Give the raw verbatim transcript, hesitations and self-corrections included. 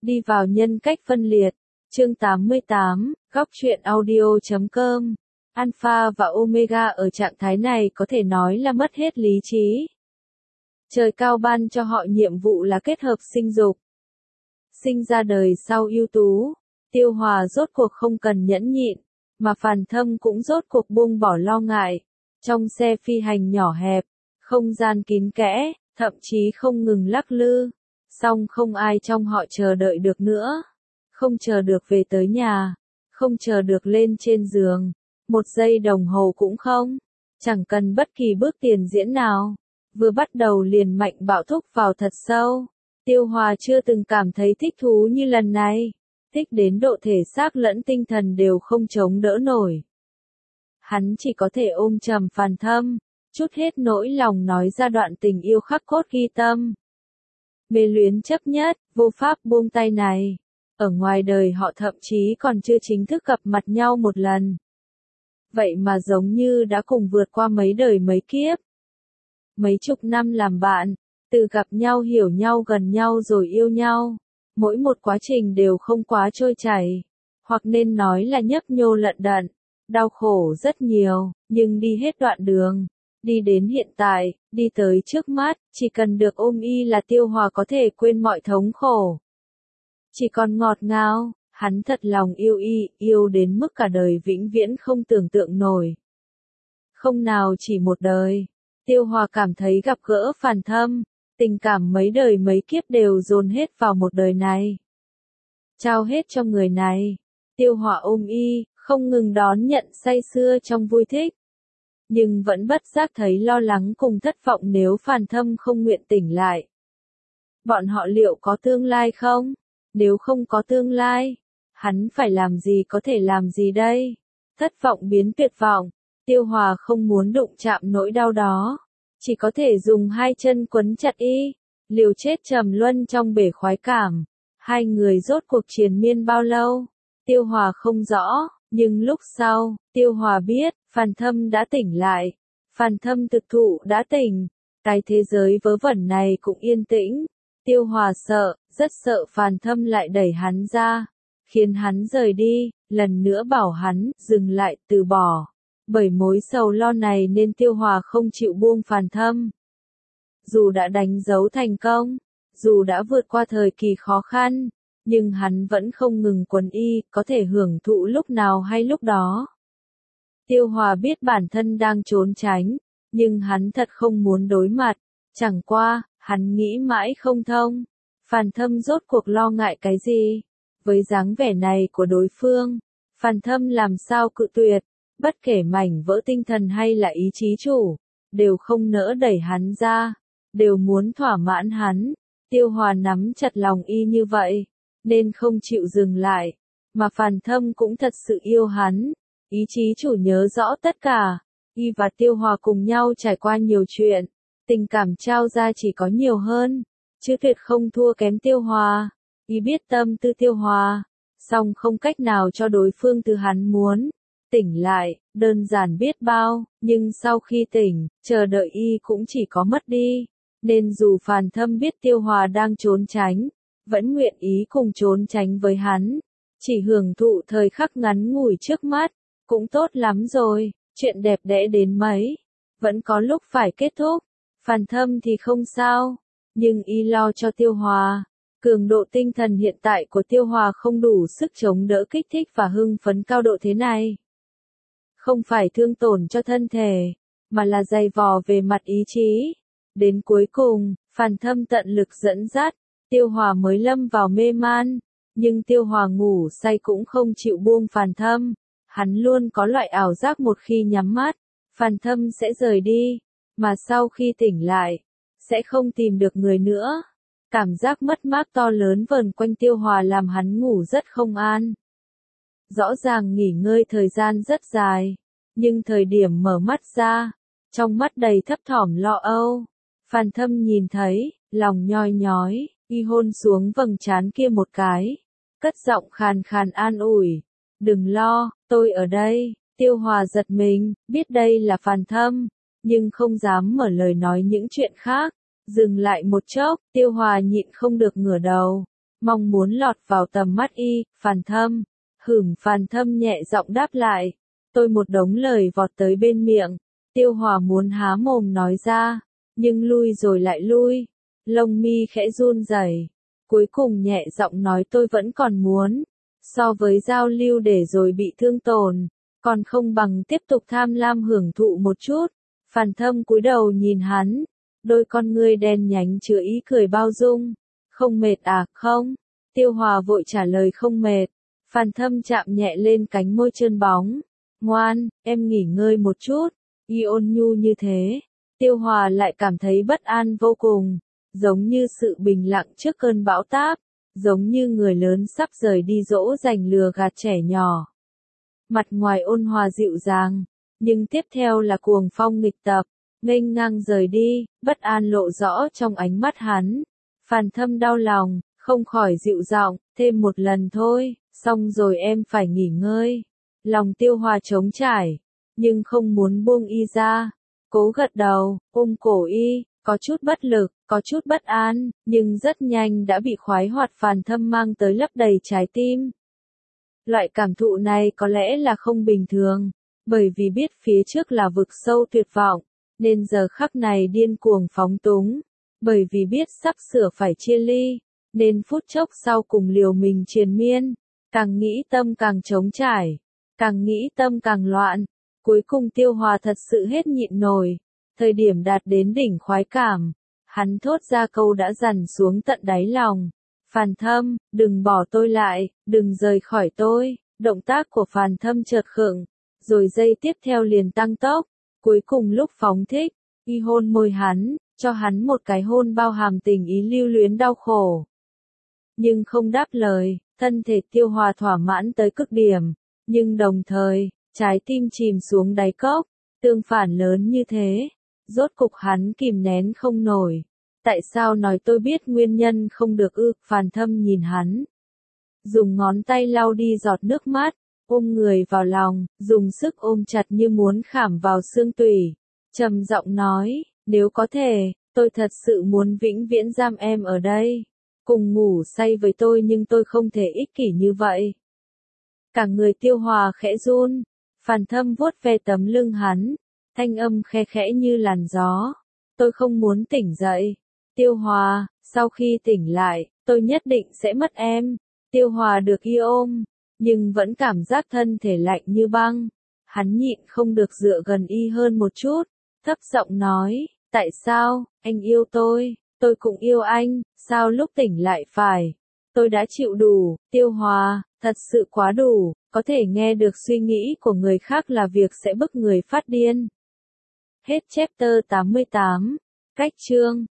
Đi vào nhân cách phân liệt. Chương tám mươi tám, góc truyện audio chấm com. Alpha và Omega ở trạng thái này có thể nói là mất hết lý trí. Trời cao ban cho họ nhiệm vụ là kết hợp sinh dục. Sinh ra đời sau ưu tú, Tiêu Hòa rốt cuộc không cần nhẫn nhịn, mà Phàn Thâm cũng rốt cuộc buông bỏ lo ngại. Trong xe phi hành nhỏ hẹp, không gian kín kẽ, thậm chí không ngừng lắc lư, song không ai trong họ chờ đợi được nữa. Không chờ được về tới nhà, không chờ được lên trên giường, một giây đồng hồ cũng không, chẳng cần bất kỳ bước tiền diễn nào. Vừa bắt đầu liền mạnh bạo thúc vào thật sâu. Tiêu Hòa chưa từng cảm thấy thích thú như lần này, thích đến độ thể xác lẫn tinh thần đều không chống đỡ nổi. Hắn chỉ có thể ôm chầm Phàn Thâm, chút hết nỗi lòng nói ra đoạn tình yêu khắc cốt ghi tâm. Mê luyến chấp nhất, vô pháp buông tay này. Ở ngoài đời họ thậm chí còn chưa chính thức gặp mặt nhau một lần. Vậy mà giống như đã cùng vượt qua mấy đời mấy kiếp. Mấy chục năm làm bạn, từ gặp nhau hiểu nhau gần nhau rồi yêu nhau. Mỗi một quá trình đều không quá trôi chảy, hoặc nên nói là nhấp nhô lận đận, đau khổ rất nhiều, nhưng đi hết đoạn đường, đi đến hiện tại, đi tới trước mắt, chỉ cần được ôm y là Tiêu Hòa có thể quên mọi thống khổ. Chỉ còn ngọt ngào, hắn thật lòng yêu y, yêu đến mức cả đời vĩnh viễn không tưởng tượng nổi. Không nào chỉ một đời, Tiêu Hòa cảm thấy gặp gỡ Phàn Thâm, tình cảm mấy đời mấy kiếp đều dồn hết vào một đời này. Trao hết cho người này, Tiêu Hòa ôm y, không ngừng đón nhận say sưa trong vui thích. Nhưng vẫn bất giác thấy lo lắng cùng thất vọng nếu Phàn Thâm không nguyện tỉnh lại. Bọn họ liệu có tương lai không? Nếu không có tương lai, hắn phải làm gì có thể làm gì đây? Thất vọng biến tuyệt vọng, Tiêu Hòa không muốn đụng chạm nỗi đau đó. Chỉ có thể dùng hai chân quấn chặt y, liều chết trầm luân trong bể khoái cảm. Hai người rốt cuộc triền miên bao lâu? Tiêu Hòa không rõ, nhưng lúc sau, Tiêu Hòa biết, Phàn Thâm đã tỉnh lại. Phàn Thâm thực thụ đã tỉnh, cái thế giới vớ vẩn này cũng yên tĩnh. Tiêu Hòa sợ, rất sợ Phàn Thâm lại đẩy hắn ra, khiến hắn rời đi, lần nữa bảo hắn dừng lại, từ bỏ. Bởi mối sầu lo này nên Tiêu Hòa không chịu buông Phàn Thâm. Dù đã đánh dấu thành công, dù đã vượt qua thời kỳ khó khăn, nhưng hắn vẫn không ngừng quấn y, có thể hưởng thụ lúc nào hay lúc đó. Tiêu Hòa biết bản thân đang trốn tránh, nhưng hắn thật không muốn đối mặt, chẳng qua, hắn nghĩ mãi không thông. Phàn Thâm rốt cuộc lo ngại cái gì? Với dáng vẻ này của đối phương, Phàn Thâm làm sao cự tuyệt, bất kể mảnh vỡ tinh thần hay là ý chí chủ, đều không nỡ đẩy hắn ra, đều muốn thỏa mãn hắn. Tiêu Hòa nắm chặt lòng y như vậy, nên không chịu dừng lại, mà Phàn Thâm cũng thật sự yêu hắn, ý chí chủ nhớ rõ tất cả, y và Tiêu Hòa cùng nhau trải qua nhiều chuyện, tình cảm trao ra chỉ có nhiều hơn, chứ tuyệt không thua kém Tiêu Hòa. Y biết tâm tư Tiêu Hòa, song không cách nào cho đối phương từ hắn muốn. Tỉnh lại, đơn giản biết bao, nhưng sau khi tỉnh, chờ đợi y cũng chỉ có mất đi. Nên dù Phàn Thâm biết Tiêu Hòa đang trốn tránh, vẫn nguyện ý cùng trốn tránh với hắn. Chỉ hưởng thụ thời khắc ngắn ngủi trước mắt, cũng tốt lắm rồi, chuyện đẹp đẽ đến mấy. Vẫn có lúc phải kết thúc, Phàn Thâm thì không sao, nhưng y lo cho Tiêu Hòa. Cường độ tinh thần hiện tại của Tiêu Hòa không đủ sức chống đỡ kích thích và hưng phấn cao độ thế này. Không phải thương tổn cho thân thể, mà là dày vò về mặt ý chí. Đến cuối cùng, Phàn Thâm tận lực dẫn dắt, Tiêu Hòa mới lâm vào mê man, nhưng Tiêu Hòa ngủ say cũng không chịu buông Phàn Thâm. Hắn luôn có loại ảo giác một khi nhắm mắt, Phàn Thâm sẽ rời đi, mà sau khi tỉnh lại, sẽ không tìm được người nữa. Cảm giác mất mát to lớn vờn quanh Tiêu Hòa làm hắn ngủ rất không an. Rõ ràng nghỉ ngơi thời gian rất dài, nhưng thời điểm mở mắt ra, trong mắt đầy thấp thỏm lo âu. Phàn Thâm nhìn thấy, lòng nhoi nhói, y hôn xuống vầng trán kia một cái, cất giọng khàn khàn an ủi, đừng lo, tôi ở đây. Tiêu Hòa giật mình, biết đây là Phàn Thâm, nhưng không dám mở lời nói những chuyện khác. Dừng lại một chốc, Tiêu Hòa nhịn không được ngửa đầu, mong muốn lọt vào tầm mắt y, Phàn Thâm. Hửm, Phàn Thâm nhẹ giọng đáp lại. Tôi một đống lời vọt tới bên miệng. Tiêu Hòa muốn há mồm nói ra, nhưng lui rồi lại lui. Lông mi khẽ run rẩy, cuối cùng nhẹ giọng nói tôi vẫn còn muốn. So với giao lưu để rồi bị thương tổn, còn không bằng tiếp tục tham lam hưởng thụ một chút. Phàn Thâm cúi đầu nhìn hắn, đôi con ngươi đen nhánh chứa ý cười bao dung. Không mệt à, không? Tiêu Hòa vội trả lời không mệt. Phàn Thâm chạm nhẹ lên cánh môi trơn bóng. Ngoan, em nghỉ ngơi một chút. Y ôn nhu như thế, Tiêu Hòa lại cảm thấy bất an vô cùng, giống như sự bình lặng trước cơn bão táp, giống như người lớn sắp rời đi dỗ dành lừa gạt trẻ nhỏ. Mặt ngoài ôn hòa dịu dàng, nhưng tiếp theo là cuồng phong nghịch tập, nghênh ngang rời đi, bất an lộ rõ trong ánh mắt hắn. Phàn Thâm đau lòng, không khỏi dịu giọng, thêm một lần thôi, xong rồi em phải nghỉ ngơi. Lòng Tiêu Hòa trống trải, nhưng không muốn buông y ra. Cố gật đầu, ôm cổ y, có chút bất lực, có chút bất an, nhưng rất nhanh đã bị khoái hoạt Phàn Thâm mang tới lấp đầy trái tim. Loại cảm thụ này có lẽ là không bình thường, bởi vì biết phía trước là vực sâu tuyệt vọng, nên giờ khắc này điên cuồng phóng túng, bởi vì biết sắp sửa phải chia ly, nên phút chốc sau cùng liều mình triền miên, càng nghĩ tâm càng trống trải, càng nghĩ tâm càng loạn. Cuối cùng Tiêu Hòa thật sự hết nhịn nổi, thời điểm đạt đến đỉnh khoái cảm, hắn thốt ra câu đã dằn xuống tận đáy lòng. Phàn Thâm, đừng bỏ tôi lại, đừng rời khỏi tôi. Động tác của Phàn Thâm chợt khựng, rồi giây tiếp theo liền tăng tốc, cuối cùng lúc phóng thích, y hôn môi hắn, cho hắn một cái hôn bao hàm tình ý lưu luyến đau khổ. Nhưng không đáp lời, thân thể Tiêu Hòa thỏa mãn tới cực điểm, nhưng đồng thời, trái tim chìm xuống đáy cốc, tương phản lớn như thế, rốt cục hắn kìm nén không nổi. Tại sao nói tôi biết nguyên nhân không được ư? Phàn Thâm nhìn hắn, dùng ngón tay lau đi giọt nước mắt, ôm người vào lòng, dùng sức ôm chặt như muốn khảm vào xương tủy, trầm giọng nói, nếu có thể, tôi thật sự muốn vĩnh viễn giam em ở đây, cùng ngủ say với tôi, nhưng tôi không thể ích kỷ như vậy. Cả người Tiêu Hòa khẽ run. Phàn Thâm vuốt ve tấm lưng hắn, thanh âm khe khẽ như làn gió. Tôi không muốn tỉnh dậy. Tiêu Hòa, sau khi tỉnh lại, tôi nhất định sẽ mất em. Tiêu Hòa được y ôm, nhưng vẫn cảm giác thân thể lạnh như băng. Hắn nhịn không được dựa gần y hơn một chút, thấp giọng nói, tại sao, anh yêu tôi, tôi cũng yêu anh, sao lúc tỉnh lại phải. Tôi đã chịu đủ, Tiêu Hòa, thật sự quá đủ, có thể nghe được suy nghĩ của người khác là việc sẽ bức người phát điên. Hết chapter tám mươi tám. Cách chương